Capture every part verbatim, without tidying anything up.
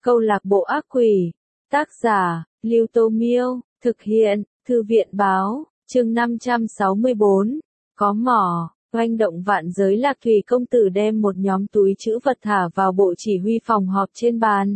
Câu lạc bộ ác quỷ. Tác giả, Lưu Tô Miêu. Thực hiện, Thư viện báo. Chương năm trăm sáu mươi bốn. Có mỏ. Oanh động vạn giới. Lạc Thủy công tử đem một nhóm túi trữ vật thả vào bộ chỉ huy phòng họp trên bàn.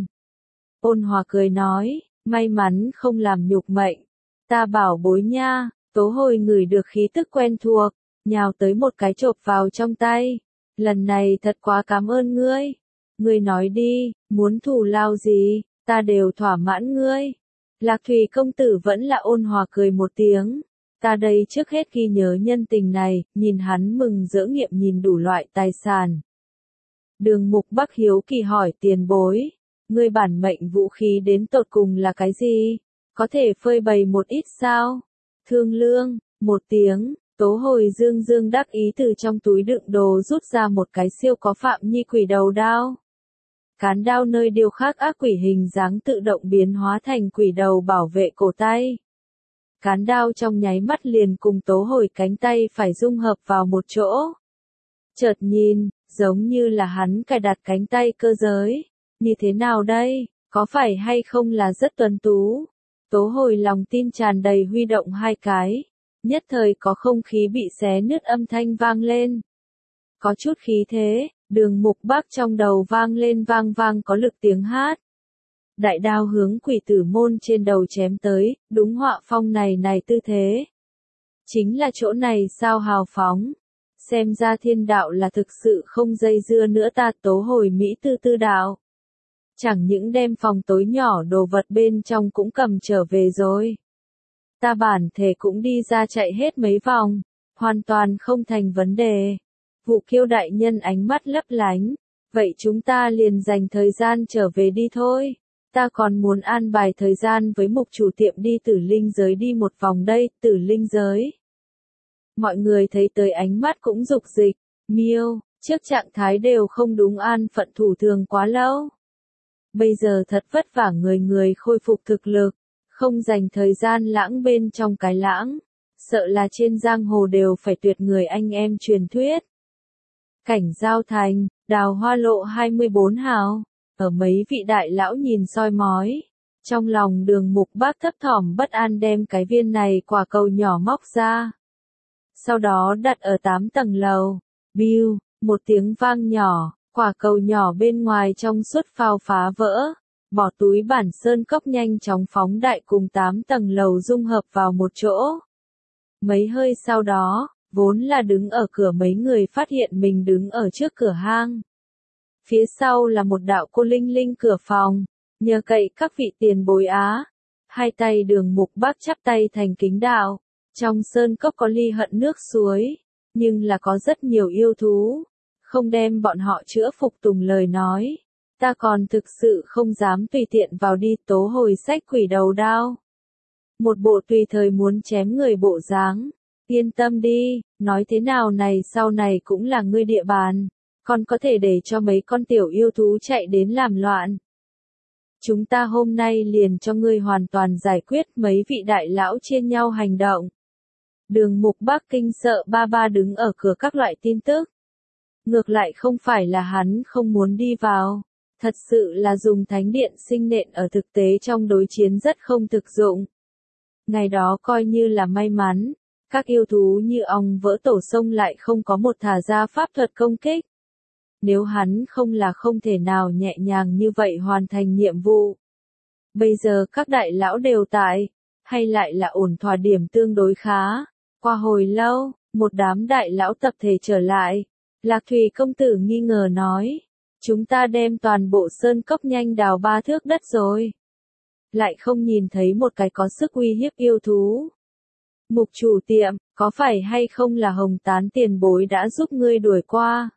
Ôn hòa cười nói, may mắn không làm nhục mệnh. Ta bảo bối nha. Tố Hồi ngửi được khí tức quen thuộc, nhào tới một cái chộp vào trong tay. Lần này thật quá cảm ơn ngươi. Ngươi nói đi, muốn thù lao gì, ta đều thỏa mãn ngươi. Lạc Thủy công tử vẫn là ôn hòa cười một tiếng. Ta đây trước hết ghi nhớ nhân tình này, nhìn hắn mừng rỡ nghiệm nhìn đủ loại tài sản. Đường Mục Bắc hiếu kỳ hỏi tiền bối, ngươi bản mệnh vũ khí đến tột cùng là cái gì? Có thể phơi bày một ít sao? Thương lương, một tiếng, Tố Hồi dương dương đắc ý từ trong túi đựng đồ rút ra một cái siêu có phạm nhi quỷ đầu đao. Cán đao nơi điêu khắc ác quỷ hình dáng tự động biến hóa thành quỷ đầu bảo vệ cổ tay. Cán đao trong nháy mắt liền cùng Tố Hồi cánh tay phải dung hợp vào một chỗ. Chợt nhìn, giống như là hắn cài đặt cánh tay cơ giới. Như thế nào đây, có phải hay không là rất tuấn tú? Tố Hồi lòng tin tràn đầy huy động hai cái. Nhất thời có không khí bị xé nứt âm thanh vang lên. Có chút khí thế, Đường Mục Bắc trong đầu vang lên vang vang có lực tiếng hát. Đại đao hướng quỷ tử môn trên đầu chém tới, đúng họa phong này này tư thế. Chính là chỗ này sao hào phóng. Xem ra thiên đạo là thực sự không dây dưa nữa ta. Tố Hồi Mỹ tư tư đạo. Chẳng những đem phòng tối nhỏ đồ vật bên trong cũng cầm trở về rồi. Ta bản thể cũng đi ra chạy hết mấy vòng, hoàn toàn không thành vấn đề. Vụ Kiêu đại nhân ánh mắt lấp lánh, vậy chúng ta liền dành thời gian trở về đi thôi. Ta còn muốn an bài thời gian với mục chủ tiệm đi Tử Linh giới đi một vòng đây. Tử Linh giới. Mọi người thấy tới ánh mắt cũng dục dịch. Miêu, trước trạng thái đều không đúng an phận thủ thường quá lâu. Bây giờ thật vất vả người người khôi phục thực lực, không dành thời gian lãng bên trong cái lãng, sợ là trên giang hồ đều phải tuyệt người anh em truyền thuyết. Cảnh Giao Thành, Đào Hoa Lộ hai mươi bốn hào, ở mấy vị đại lão nhìn soi mói, trong lòng Đường Mục Bắc thấp thỏm bất an đem cái viên này quả cầu nhỏ móc ra. Sau đó đặt ở tám tầng lầu, biu, một tiếng vang nhỏ. Quả cầu nhỏ bên ngoài trong suốt phao phá vỡ, bỏ túi bản sơn cốc nhanh chóng phóng đại cùng tám tầng lầu dung hợp vào một chỗ. Mấy hơi sau đó, vốn là đứng ở cửa mấy người phát hiện mình đứng ở trước cửa hang. Phía sau là một đạo cô linh linh cửa phòng, nhờ cậy các vị tiền bối á. Hai tay Đường Mục Bắc chắp tay thành kính đạo, trong sơn cốc có ly hận nước suối, nhưng là có rất nhiều yêu thú. Không đem bọn họ chữa phục tùng lời nói, ta còn thực sự không dám tùy tiện vào đi. Tố Hồi xách quỷ đầu đao. Một bộ tùy thời muốn chém người bộ dáng. Yên tâm đi, nói thế nào này sau này cũng là ngươi địa bàn, còn có thể để cho mấy con tiểu yêu thú chạy đến làm loạn. Chúng ta hôm nay liền cho ngươi hoàn toàn giải quyết. Mấy vị đại lão chia nhau hành động. Đường Mục Bắc kinh sợ ba ba đứng ở cửa các loại tin tức. Ngược lại không phải là hắn không muốn đi vào, thật sự là dùng thánh điện sinh nện ở thực tế trong đối chiến rất không thực dụng. Ngày đó coi như là may mắn, các yêu thú như ong vỡ tổ sông lại không có một thả ra pháp thuật công kích. Nếu hắn không là không thể nào nhẹ nhàng như vậy hoàn thành nhiệm vụ. Bây giờ các đại lão đều tại, hay lại là ổn thỏa điểm tương đối khá. Qua hồi lâu, một đám đại lão tập thể trở lại. Lạc Thủy công tử nghi ngờ nói, chúng ta đem toàn bộ sơn cốc nhanh đào ba thước đất rồi. Lại không nhìn thấy một cái có sức uy hiếp yêu thú. Mục chủ tiệm, có phải hay không là Hồng Tán tiền bối đã giúp ngươi đuổi qua?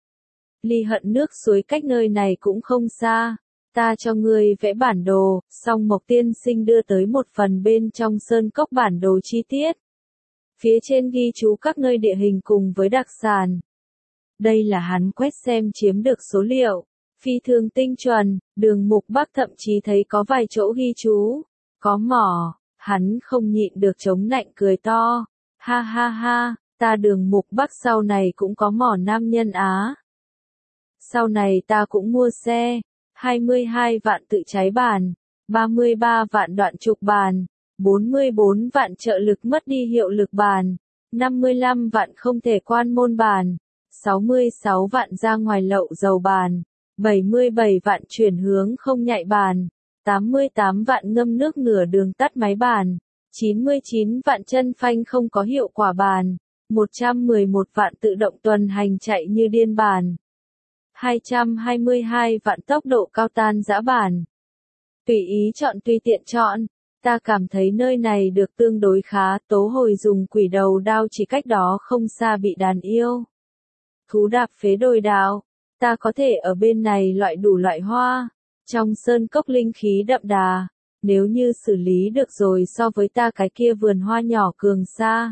Ly hận nước suối cách nơi này cũng không xa. Ta cho ngươi vẽ bản đồ, xong Mộc tiên sinh đưa tới một phần bên trong sơn cốc bản đồ chi tiết. Phía trên ghi chú các nơi địa hình cùng với đặc sản. Đây là hắn quét xem chiếm được số liệu, phi thường tinh chuẩn. Đường Mục Bắc thậm chí thấy có vài chỗ ghi chú, có mỏ, hắn không nhịn được chống nạnh cười to, ha ha ha, ta Đường Mục Bắc sau này cũng có mỏ nam nhân á. Sau này ta cũng mua xe, hai mươi hai vạn tự cháy bàn, ba mươi ba vạn đoạn trục bàn, bốn mươi bốn vạn trợ lực mất đi hiệu lực bàn, năm mươi lăm vạn không thể quan môn bàn, sáu mươi sáu vạn ra ngoài lậu dầu bàn, bảy mươi bảy vạn chuyển hướng không nhạy bàn, tám mươi tám vạn ngâm nước nửa đường tắt máy bàn, chín mươi chín vạn chân phanh không có hiệu quả bàn, một trăm mười một vạn tự động tuần hành chạy như điên bàn, hai trăm hai mươi hai vạn tốc độ cao tan dã bàn. Tùy ý chọn tùy tiện chọn, ta cảm thấy nơi này được tương đối khá, tố hồi dùng quỷ đầu đao chỉ cách đó không xa bị đàn yêu. Thú đạp phế đồi đào, ta có thể ở bên này loại đủ loại hoa, trong sơn cốc linh khí đậm đà, nếu như xử lý được rồi so với ta cái kia vườn hoa nhỏ cường xa.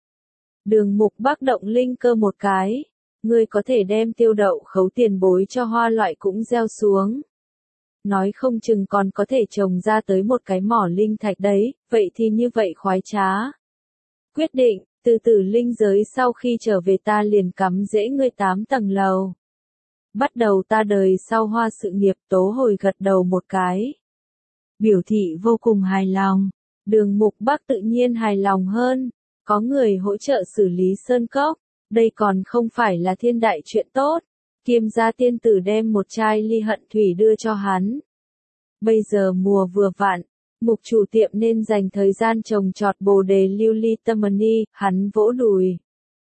Đường Mục Bắc động linh cơ một cái, ngươi có thể đem tiêu đậu khấu tiền bối cho hoa loại cũng gieo xuống. Nói không chừng còn có thể trồng ra tới một cái mỏ linh thạch đấy, vậy thì như vậy khoái trá. Quyết định, từ tử linh giới sau khi trở về ta liền cắm rễ ngươi tám tầng lầu. Bắt đầu ta đời sau hoa sự nghiệp. Tố hồi gật đầu một cái. Biểu thị vô cùng hài lòng, Đường Mục Bắc tự nhiên hài lòng hơn, có người hỗ trợ xử lý sơn cốc, đây còn không phải là thiên đại chuyện tốt. Kiêm gia tiên tử đem một chai ly hận thủy đưa cho hắn. Bây giờ mùa vừa vặn, Mục chủ tiệm nên dành thời gian trồng trọt bồ đề lưu ly tâm ni, hắn vỗ đùi.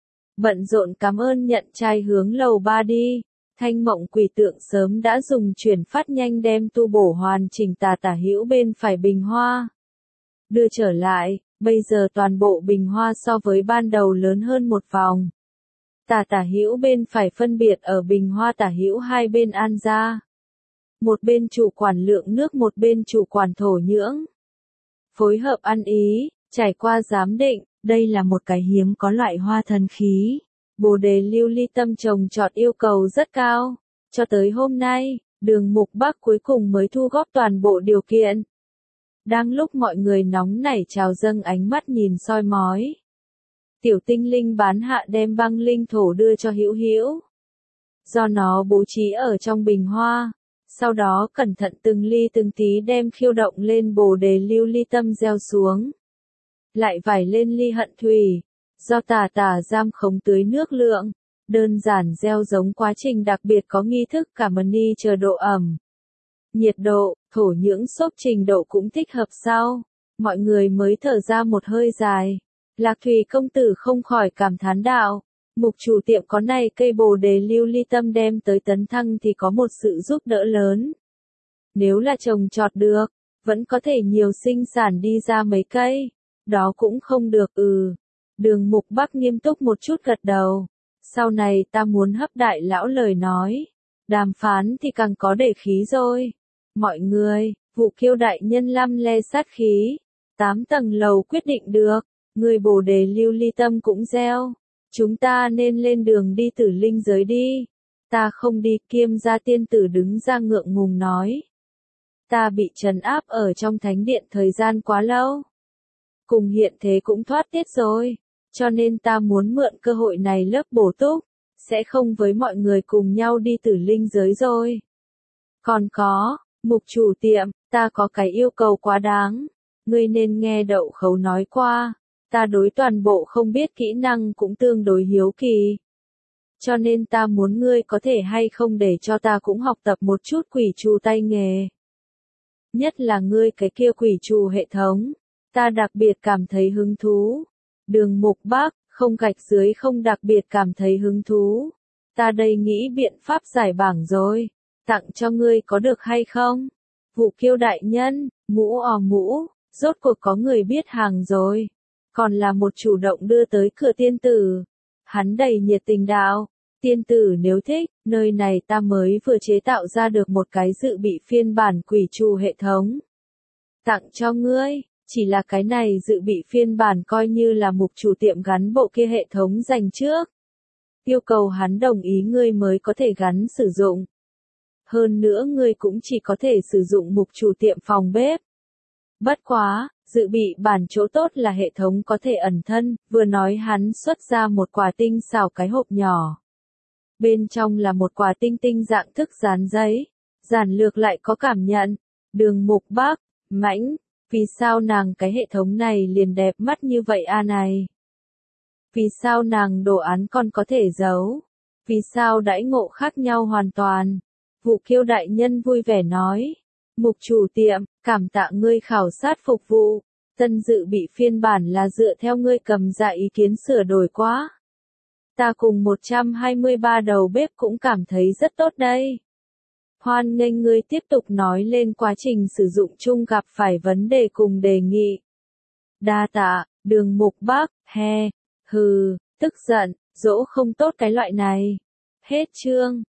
Bận rộn cảm ơn nhận chai hướng lầu ba đi. Thanh Mộng Quỷ Tượng sớm đã dùng chuyển phát nhanh đem tu bổ hoàn chỉnh tà tả hữu bên phải bình hoa. Đưa trở lại, bây giờ toàn bộ bình hoa so với ban đầu lớn hơn một vòng. Tà tả hữu bên phải phân biệt ở bình hoa tả hữu hai bên an ra. Một bên chủ quản lượng nước, một bên chủ quản thổ nhưỡng. Phối hợp ăn ý, trải qua giám định, đây là một cái hiếm có loại hoa thần khí. Bồ đề lưu ly tâm trồng trọt yêu cầu rất cao. Cho tới hôm nay, Đường Mục Bắc cuối cùng mới thu góp toàn bộ điều kiện. Đang lúc mọi người nóng nảy trào dâng ánh mắt nhìn soi mói. Tiểu tinh linh bán hạ đem băng linh thổ đưa cho Hữu Hữu. Do nó bố trí ở trong bình hoa, sau đó cẩn thận từng ly từng tí đem khiêu động lên bồ đề lưu ly tâm gieo xuống. Lại vải lên ly hận thủy, do tà tà giam khống tưới nước lượng, đơn giản gieo giống quá trình đặc biệt có nghi thức cả mani chờ độ ẩm. Nhiệt độ, thổ nhưỡng xốp trình độ cũng thích hợp sau, mọi người mới thở ra một hơi dài. Lạc Thủy công tử không khỏi cảm thán đạo, Mục chủ tiệm có này cây bồ đề lưu ly tâm đem tới tấn thăng thì có một sự giúp đỡ lớn. Nếu là trồng trọt được, vẫn có thể nhiều sinh sản đi ra mấy cây, đó cũng không được. Ừ. Đường Mục Bắc nghiêm túc một chút gật đầu. Sau này ta muốn hấp đại lão lời nói, đàm phán thì càng có để khí rồi. Mọi người, Vụ Kiêu đại nhân lăm le sát khí, tám tầng lầu quyết định được. Người bồ đề lưu ly tâm cũng gieo. Chúng ta nên lên đường đi tử linh giới đi. Ta không đi. Kiêm gia tiên tử đứng ra ngượng ngùng nói. Ta bị trấn áp ở trong thánh điện thời gian quá lâu. Cùng hiện thế cũng thoát tiết rồi. Cho nên ta muốn mượn cơ hội này lớp bổ túc. Sẽ không với mọi người cùng nhau đi tử linh giới rồi. Còn có, Mục chủ tiệm, ta có cái yêu cầu quá đáng. Ngươi nên nghe Đậu Khấu nói qua. Ta đối toàn bộ không biết kỹ năng cũng tương đối hiếu kỳ. Cho nên ta muốn ngươi có thể hay không để cho ta cũng học tập một chút quỷ trù tay nghề. Nhất là ngươi cái kia quỷ trù hệ thống. Ta đặc biệt cảm thấy hứng thú. Đường Mục Bắc, không gạch dưới không đặc biệt cảm thấy hứng thú. Ta đây nghĩ biện pháp giải bảng rồi. Tặng cho ngươi có được hay không? Vụ Kiêu đại nhân, mũ ò mũ, rốt cuộc có người biết hàng rồi. Còn là một chủ động đưa tới cửa tiên tử. Hắn đầy nhiệt tình đạo. Tiên tử nếu thích, nơi này ta mới vừa chế tạo ra được một cái dự bị phiên bản quỷ trù hệ thống. Tặng cho ngươi, chỉ là cái này dự bị phiên bản coi như là Mục chủ tiệm gắn bộ kia hệ thống dành trước. Yêu cầu hắn đồng ý ngươi mới có thể gắn sử dụng. Hơn nữa ngươi cũng chỉ có thể sử dụng Mục chủ tiệm phòng bếp. Bất quá, dự bị bản chỗ tốt là hệ thống có thể ẩn thân, vừa nói hắn xuất ra một quả tinh xảo cái hộp nhỏ. Bên trong là một quả tinh tinh dạng thức dán giấy, giản lược lại có cảm nhận. Đường Mục Bác, Mãnh, vì sao nàng cái hệ thống này liền đẹp mắt như vậy a này? Vì sao nàng đồ án còn có thể giấu? Vì sao đãi ngộ khác nhau hoàn toàn? Vụ Kiêu đại nhân vui vẻ nói. Mục chủ tiệm, cảm tạ ngươi khảo sát phục vụ. Tân dự bị phiên bản là dựa theo ngươi cầm ra ý kiến sửa đổi quá. Ta cùng một trăm hai mươi ba đầu bếp cũng cảm thấy rất tốt đây. Hoan nghênh ngươi tiếp tục nói lên quá trình sử dụng chung gặp phải vấn đề cùng đề nghị. Đa tạ, Đường Mục Bác, he, hừ, tức giận, dỗ không tốt cái loại này. Hết chương.